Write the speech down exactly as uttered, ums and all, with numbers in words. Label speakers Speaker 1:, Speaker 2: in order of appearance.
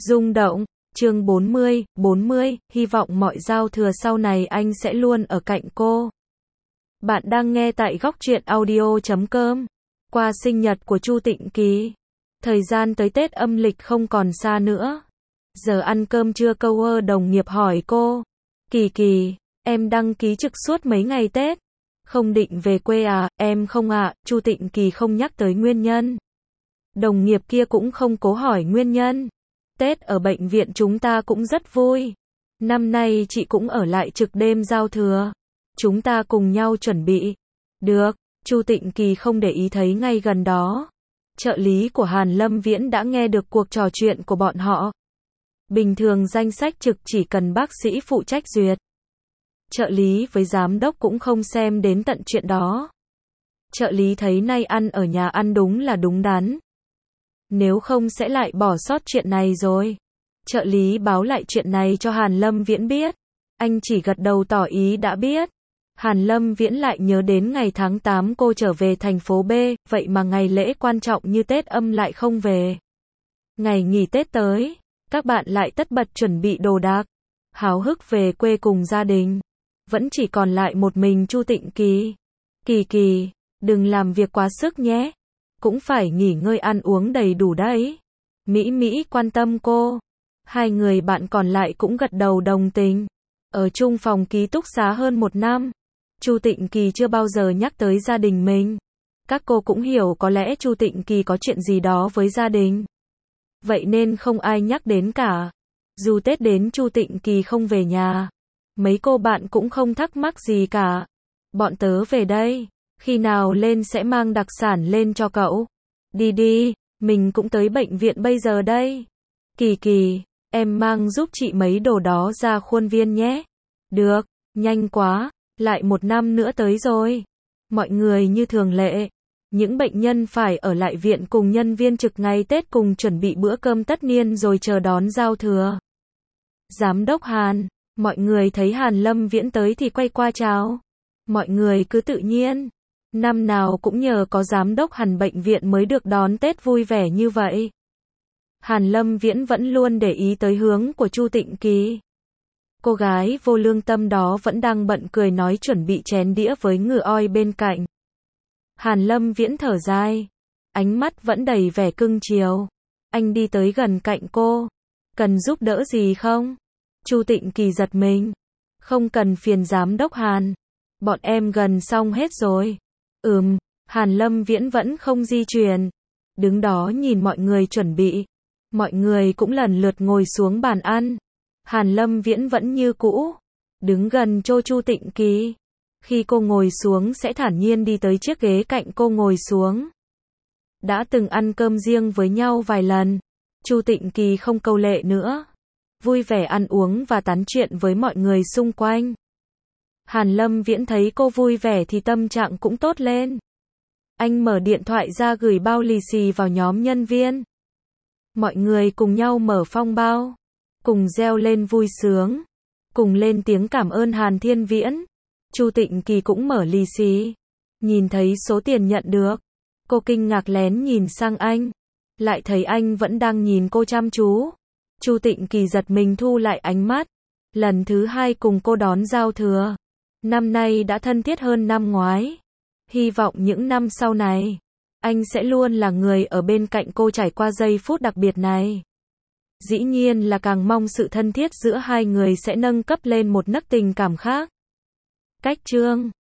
Speaker 1: Rung động, chương bốn mươi, bốn mươi, hy vọng mọi giao thừa sau này anh sẽ luôn ở cạnh cô. Bạn đang nghe tại góc truyện audio chấm com. Qua sinh nhật của Chu Tịnh Kỳ. Thời gian tới Tết âm lịch không còn xa nữa. Giờ ăn cơm trưa câu đồng nghiệp hỏi cô. Kỳ Kỳ, em đăng ký trực suốt mấy ngày Tết. Không định về quê à, em không ạ, à. Chu Tịnh Kỳ không nhắc tới nguyên nhân. Đồng nghiệp kia cũng không cố hỏi nguyên nhân. Tết ở bệnh viện chúng ta cũng rất vui. Năm nay chị cũng ở lại trực đêm giao thừa. Chúng ta cùng nhau chuẩn bị. Được, Chu Tịnh Kỳ không để ý thấy ngay gần đó. Trợ lý của Hàn Lâm Viễn đã nghe được cuộc trò chuyện của bọn họ. Bình thường danh sách trực chỉ cần bác sĩ phụ trách duyệt. Trợ lý với giám đốc cũng không xem đến tận chuyện đó. Trợ lý thấy nay ăn ở nhà ăn đúng là đúng đắn. Nếu không sẽ lại bỏ sót chuyện này rồi. Trợ lý báo lại chuyện này cho Hàn Lâm Viễn biết. Anh chỉ gật đầu tỏ ý đã biết. Hàn Lâm Viễn lại nhớ đến ngày tháng tám cô trở về thành phố B, vậy mà ngày lễ quan trọng như Tết âm lại không về. Ngày nghỉ Tết tới, các bạn lại tất bật chuẩn bị đồ đạc, háo hức về quê cùng gia đình. Vẫn chỉ còn lại một mình Chu Tịnh Kỳ. Kỳ Kỳ, đừng làm việc quá sức nhé. Cũng phải nghỉ ngơi ăn uống đầy đủ đấy. Mỹ Mỹ quan tâm cô. Hai người bạn còn lại cũng gật đầu đồng tình. Ở chung phòng ký túc xá hơn một năm. Chu Tịnh Kỳ chưa bao giờ nhắc tới gia đình mình. Các cô cũng hiểu có lẽ Chu Tịnh Kỳ có chuyện gì đó với gia đình. Vậy nên không ai nhắc đến cả. Dù Tết đến Chu Tịnh Kỳ không về nhà. Mấy cô bạn cũng không thắc mắc gì cả. Bọn tớ về đây. Khi nào lên sẽ mang đặc sản lên cho cậu. Đi đi, mình cũng tới bệnh viện bây giờ đây. Kỳ Kỳ, em mang giúp chị mấy đồ đó ra khuôn viên nhé. Được, nhanh quá, lại một năm nữa tới rồi. Mọi người như thường lệ. Những bệnh nhân phải ở lại viện cùng nhân viên trực ngày Tết cùng chuẩn bị bữa cơm tất niên rồi chờ đón giao thừa. Giám đốc Hàn, mọi người thấy Hàn Lâm Viễn tới thì quay qua chào. Mọi người cứ tự nhiên. Năm nào cũng nhờ có giám đốc Hàn bệnh viện mới được đón Tết vui vẻ như vậy. Hàn Lâm Viễn vẫn luôn để ý tới hướng của Chu Tịnh Kỳ. Cô gái vô lương tâm đó vẫn đang bận cười nói chuẩn bị chén đĩa với ngựa oi bên cạnh. Hàn Lâm Viễn thở dài. Ánh mắt vẫn đầy vẻ cưng chiều. Anh đi tới gần cạnh cô. Cần giúp đỡ gì không? Chu Tịnh Kỳ giật mình. Không cần phiền giám đốc Hàn. Bọn em gần xong hết rồi. Ừm, Hàn Lâm Viễn vẫn không di chuyển. Đứng đó nhìn mọi người chuẩn bị. Mọi người cũng lần lượt ngồi xuống bàn ăn. Hàn Lâm Viễn vẫn như cũ. Đứng gần chỗ Chu Tịnh Kỳ. Khi cô ngồi xuống sẽ thản nhiên đi tới chiếc ghế cạnh cô ngồi xuống. Đã từng ăn cơm riêng với nhau vài lần. Chu Tịnh Kỳ không câu lệ nữa. Vui vẻ ăn uống và tán chuyện với mọi người xung quanh. Hàn Lâm Viễn thấy cô vui vẻ thì tâm trạng cũng tốt lên. Anh mở điện thoại ra gửi bao lì xì vào nhóm nhân viên. Mọi người cùng nhau mở phong bao. Cùng reo lên vui sướng. Cùng lên tiếng cảm ơn Hàn Thiên Viễn. Chu Tịnh Kỳ cũng mở lì xì. Nhìn thấy số tiền nhận được. Cô kinh ngạc lén nhìn sang anh. Lại thấy anh vẫn đang nhìn cô chăm chú. Chu Tịnh Kỳ giật mình thu lại ánh mắt. Lần thứ hai cùng cô đón giao thừa. Năm nay đã thân thiết hơn năm ngoái. Hy vọng những năm sau này, anh sẽ luôn là người ở bên cạnh cô trải qua giây phút đặc biệt này. Dĩ nhiên là càng mong sự thân thiết giữa hai người sẽ nâng cấp lên một nấc tình cảm khác. Cách chương